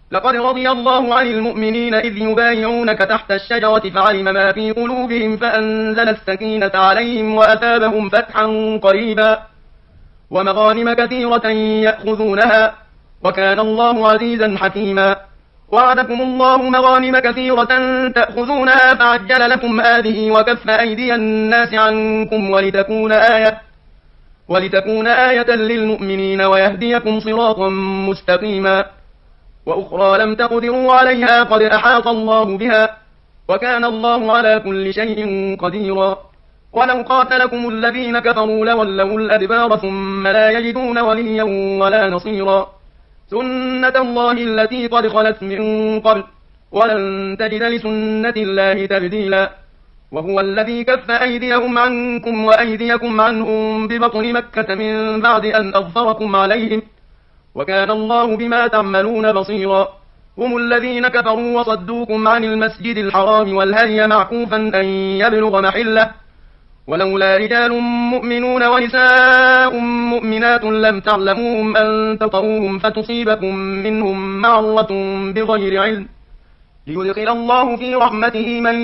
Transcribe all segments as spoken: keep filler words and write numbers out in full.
لقد رضي الله عن المؤمنين إذ يبايعونك تحت الشجرة فعلم ما في قلوبهم فأنزل السكينة عليهم وأثابهم فتحا قريبا ومغانم كثيرة يأخذونها وكان الله عزيزا حكيما. وعدكم الله مغانم كثيرة تأخذونها فعجل لكم هذه وكف أيدي الناس عنكم ولتكون آية ولتكون آية للمؤمنين ويهديكم صراطا مستقيما. وأخرى لم تقدروا عليها قد أحاط الله بها وكان الله على كل شيء قديرا. ولو قاتلكم الذين كفروا لولوا الأدبار ثم لا يجدون وليا ولا نصيرا. سنة الله التي قد خلت من قبل ولن تجد لسنة الله تبديلا. وهو الذي كف أيديهم عنكم وأيديكم عنهم ببطن مكة من بعد أن أظفركم عليهم وكان الله بما تعملون بصيرا. هم الذين كفروا وصدوكم عن المسجد الحرام والهدي معكوفا أن يبلغ محله ولولا رجال مؤمنون ونساء مؤمنات لم تعلموهم أن تطروهم فتصيبكم منهم معرة بغير علم ليدخل الله في رحمته من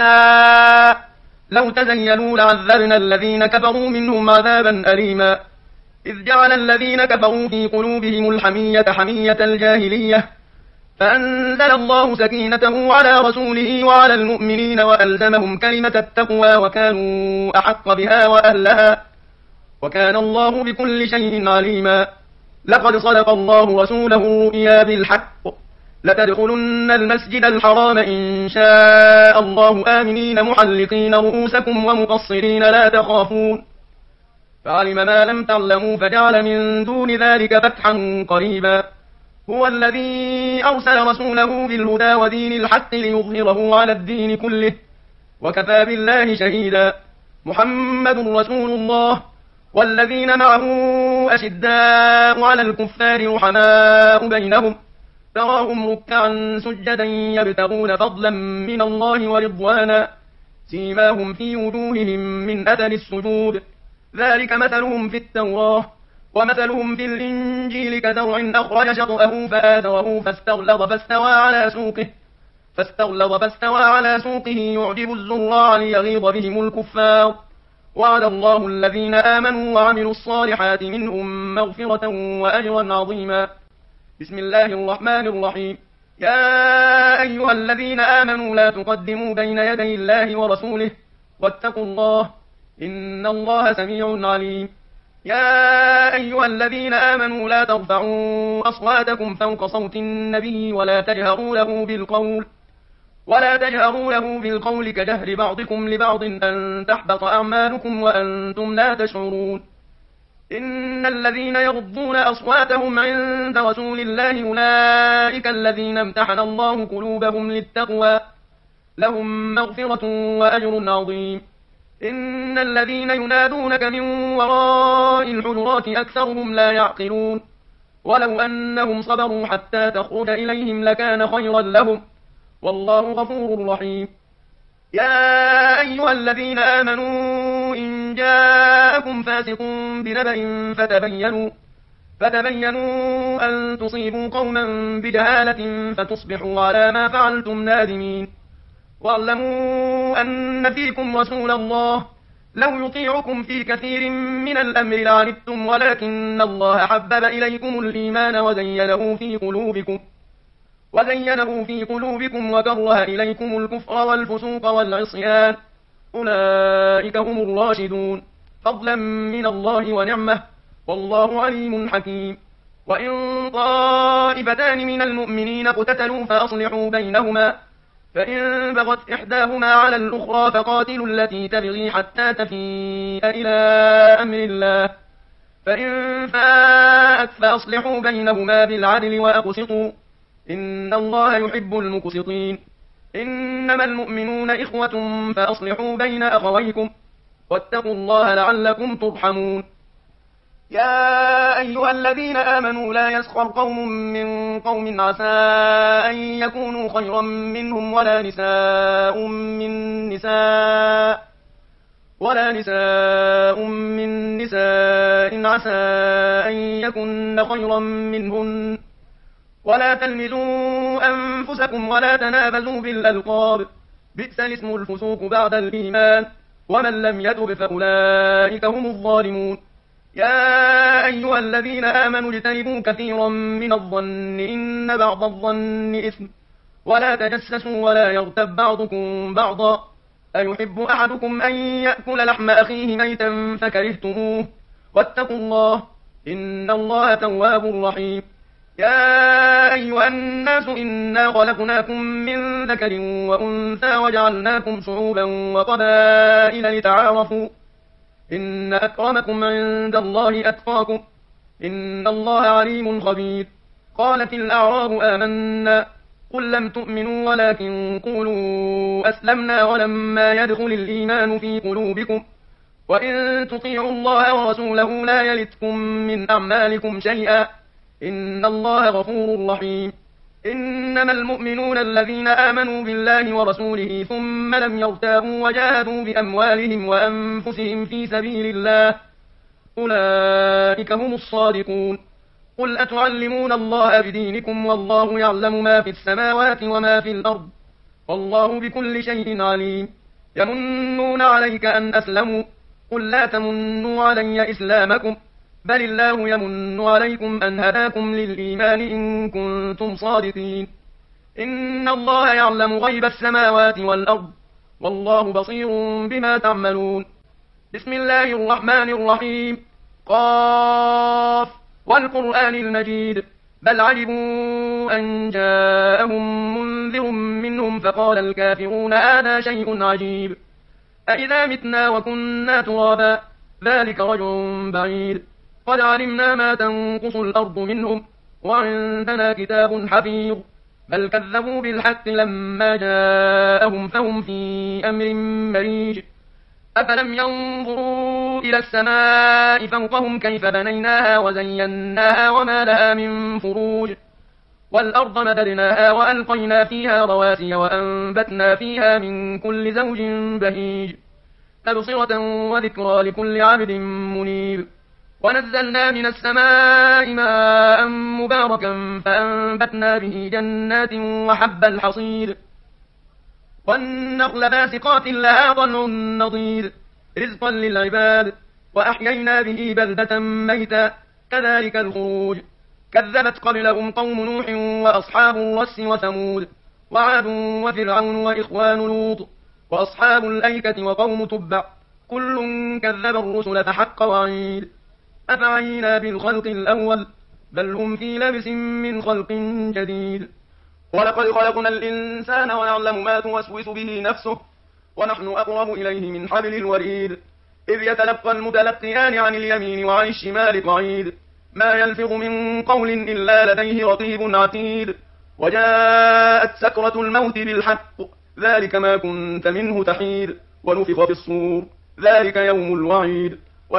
يشاء. لو تزيلوا لعذبنا الذين كفروا منهم عذابا أليما. إذ جعل الذين كفروا في قلوبهم الحمية حمية الجاهلية فأنزل الله سكينته على رسوله وعلى المؤمنين وألزمهم كلمة التقوى وكانوا أحق بها وأهلها وكان الله بكل شيء عليما. لقد صدق الله رسوله الرؤيا بالحق لتدخلن المسجد الحرام إن شاء الله آمنين محلقين رؤوسكم ومقصرين لا تخافون فعلم ما لم تعلموا فجعل من دون ذلك فتحا قريبا. هو الذي أرسل رسوله بالهدى ودين الحق ليظهره على الدين كله وكفى بالله شهيدا. محمد رسول الله والذين معه أشداء على الكفار رحماء بينهم تراهم ركعا سجدا يبتغون فضلا من الله ورضوانا سيماهم في وجوههم من أثر السجود ذلك مثلهم في التوراة ومثلهم في الإنجيل كزرع أخرج شطأه فآزره فاستغلظ فاستوى على سوقه فاستغلظ فاستوى على سوقه يعجب الزراع ليغيظ بهم الكفار. وعد الله الذين آمنوا وعملوا الصالحات منهم مغفرة وأجرا عظيما. بسم الله الرحمن الرحيم. يا أيها الذين آمنوا لا تقدموا بين يدي الله ورسوله واتقوا الله إن الله سميع عليم. يا أيها الذين آمنوا لا ترفعوا أصواتكم فوق صوت النبي ولا تجهروا له بالقول ولا تجهروا له بالقول كجهر بعضكم لبعض أن تحبط أعمالكم وأنتم لا تشعرون. إن الذين يغضون أصواتهم عند رسول الله أولئك الذين امتحن الله قلوبهم للتقوى لهم مغفرة وأجر عظيم. إن الذين ينادونك من وراء الحجرات أكثرهم لا يعقلون ولو أنهم صبروا حتى تخرج إليهم لكان خيرا لهم والله غفور رحيم. يا أيها الذين آمنوا إن جاءكم فاسق بنبأ فتبينوا فتبينوا أن تصيبوا قوما بجهالة فتصبحوا على ما فعلتم نادمين. واعلموا أن فيكم رسول الله لو يطيعكم في كثير من الأمر لعنتم ولكن الله حبب إليكم الإيمان وزينه في قلوبكم وزينه في قلوبكم وكره إليكم الكفر والفسوق والعصيان أولئك هم الراشدون فضلا من الله ونعمة والله عليم حكيم. وإن طائفتان من المؤمنين اقتتلوا فأصلحوا بينهما فإن بغت إحداهما على الأخرى فقاتلوا التي تبغي حتى تفيء إلى أمر الله فإن فاءت فأصلحوا بينهما بالعدل وأقسطوا إن الله يحب المقسطين. إنما المؤمنون إخوة فأصلحوا بين أخويكم واتقوا الله لعلكم ترحمون. يا أيها الذين آمنوا لا يسخر قوم من قوم عسى أن يكونوا خيرا منهم ولا نساء من نساء ولا نساء من نساء عسى أن يكن خيرا منهن ولا تلمزوا أنفسكم ولا تنابزوا بالألقاب بئس الاسم الفسوق بعد الإيمان ومن لم يتب فأولئك هم الظالمون يا أيها الذين آمنوا اجتنبوا كثيرا من الظن إن بعض الظن إثم ولا تجسسوا ولا يغتب بعضكم بعضا أيحب أحدكم أن يأكل لحم أخيه ميتا فكرهتموه واتقوا الله إن الله تواب رحيم يا أيها الناس إنا خلقناكم من ذكر وأنثى وجعلناكم شعوبا وقبائل لتعارفوا إن أكرمكم عند الله أتقاكم إن الله عليم خبير قالت الأعراب آمنا قل لم تؤمنوا ولكن قولوا أسلمنا ولما يدخل الإيمان في قلوبكم وإن تطيعوا الله ورسوله لا يلتكم من أعمالكم شيئا إن الله غفور رحيم إنما المؤمنون الذين آمنوا بالله ورسوله ثم لم يرتابوا وجاهدوا بأموالهم وأنفسهم في سبيل الله أولئك هم الصادقون قل أتعلمون الله بدينكم والله يعلم ما في السماوات وما في الأرض والله بكل شيء عليم يمنون عليك أن أسلموا قل لا تمنوا علي إسلامكم بل الله يمن عليكم أن هداكم للإيمان إن كنتم صادقين إن الله يعلم غيب السماوات والأرض والله بصير بما تعملون بسم الله الرحمن الرحيم قاف والقرآن المجيد بل عجبوا أن جاءهم منذر منهم فقال الكافرون هذا شيء عجيب أإذا متنا وكنا ترابا ذلك رجع بعيد قد علمنا ما تنقص الأرض منهم وعندنا كتاب حفيظ بل كذبوا بالحق لما جاءهم فهم في أمر مريج أفلم ينظروا إلى السماء فوقهم كيف بنيناها وزيناها وما لها من فروج والأرض مددناها وألقينا فيها رواسي وأنبتنا فيها من كل زوج بهيج تبصرة وذكرى لكل عبد منيب ونزلنا من السماء ماء مباركا فأنبتنا به جنات وحب الحصيد والنخل باسقات لها طلع نضيد رزقا للعباد وأحيينا به بلدة ميتا كذلك الخروج كذبت قبلهم قوم نوح وأصحاب الرس وثمود وعاد وفرعون وإخوان لوط وأصحاب الأيكة وقوم تبع كل كذب الرسل فحق وعيد أفعينا بالخلق الأول بل هم في لبس من خلق جديد ولقد خلقنا الإنسان ونعلم ما توسوس به نفسه ونحن أقرب إليه من حبل الوريد إذ يتلقى المتلقيان عن اليمين وعن الشمال قعيد ما يلفظ من قول إلا لديه رقيب عتيد وجاءت سكرة الموت بالحق ذلك ما كنت منه تحيد ونفخ في الصور ذلك يوم الوعيد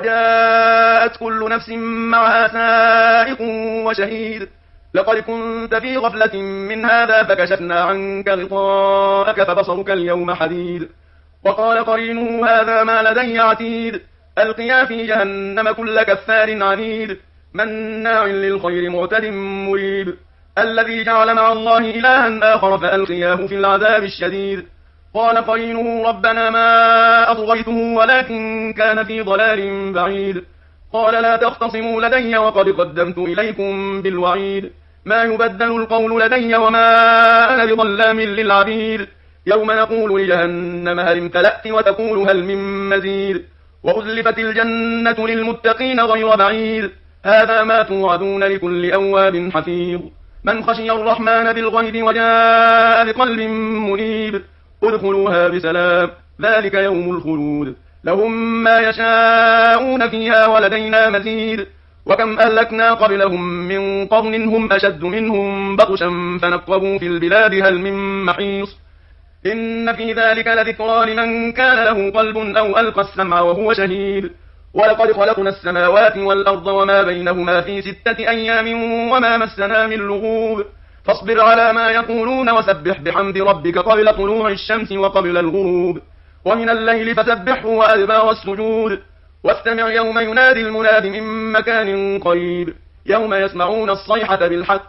وجاءت كل نفس معها سائق وشهيد لقد كنت في غفلة من هذا فكشفنا عنك غطاءك فبصرك اليوم حديد وقال قرينه هذا ما لدي عتيد ألقيا في جهنم كل كفار عنيد مناع للخير معتد مريب الذي جعل مع الله إلها آخر فألقياه في العذاب الشديد قال قرينه ربنا ما أطغيته ولكن كان في ضلال بعيد قال لا تختصموا لدي وقد قدمت إليكم بالوعيد ما يبدل القول لدي وما أنا بظلام للعبيد يوم نقول لجهنم هل امتلأت وتقول هل من مزيد وأزلفت الجنة للمتقين غير بعيد هذا ما توعدون لكل أواب حفيظ من خشي الرحمن بالغيب وجاء بقلب منيب ادخلوها بسلام ذلك يوم الخلود لهم ما يشاءون فيها ولدينا مزيد وكم أهلكنا قبلهم من قرن هم أشد منهم بطشا فنقبوا في البلاد هل من محيص إن في ذلك لذكرى لمن كان له قلب أو ألقى السمع وهو شهيد ولقد خلقنا السماوات والأرض وما بينهما في ستة أيام وما مسنا من لغوب فاصبر على ما يقولون وسبح بحمد ربك قبل طلوع الشمس وقبل الغروب ومن الليل فسبحه وأدبار السجود واستمع يوم ينادي المناد من مكان قريب يوم يسمعون الصيحة بالحق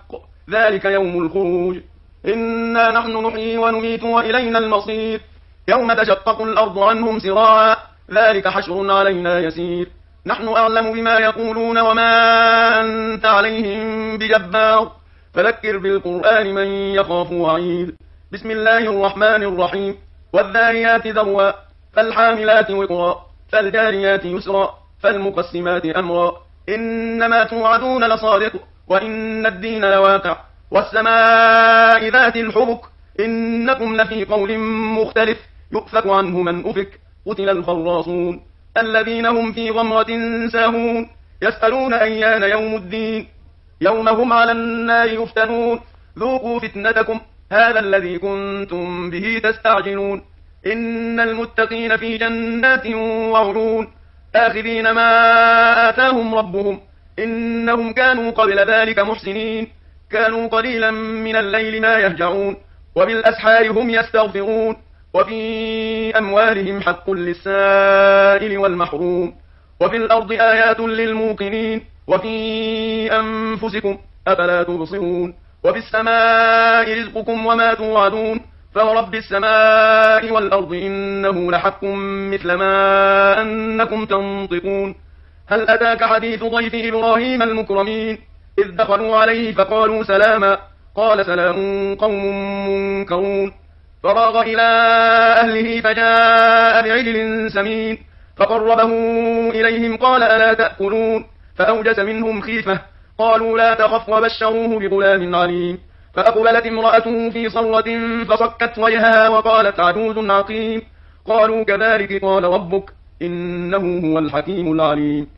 ذلك يوم الخروج إنا نحن نحيي ونميت وإلينا المصير يوم تشقق الأرض عنهم سراعا ذلك حشر علينا يسير نحن أعلم بما يقولون وما أنت عليهم بجبار فذكر بالقرآن من يخاف وعيد بسم الله الرحمن الرحيم والذاريات ذروا فالحاملات وقرا فالجاريات يسرا فالمقسمات أمرا إنما توعدون لصادق وإن الدين لواقع والسماء ذات الحبك إنكم لفي قول مختلف يؤفك عنه من أفك قتل الخراصون الذين هم في غمرة ساهون يسألون أيان يوم الدين يوم هم على النار يفتنون ذوقوا فتنتكم هذا الذي كنتم به تستعجلون إن المتقين في جنات وعيون آخذين ما آتاهم ربهم إنهم كانوا قبل ذلك محسنين كانوا قليلا من الليل ما يهجعون وبالأسحار هم يستغفرون وفي أموالهم حق للسائل والمحروم وفي الأرض آيات للموقنين وفي أنفسكم أفلا تبصرون وفي السماء رزقكم وما توعدون فورب السماء والأرض إنه لحق مثل ما أنكم تنطقون هل أتاك حديث ضيف إبراهيم المكرمين إذ دخلوا عليه فقالوا سلاما قال سلام قوم منكرون فراغ إلى أهله فجاء بعجل سمين فقربه إليهم قال ألا تأكلون فأوجس منهم خيفة قالوا لا تخف وبشروه بغلام عليم فأقبلت امرأته في صرة فصكت وجهها وقالت عجوز عقيم قالوا كذلك قال ربك إنه هو الحكيم العليم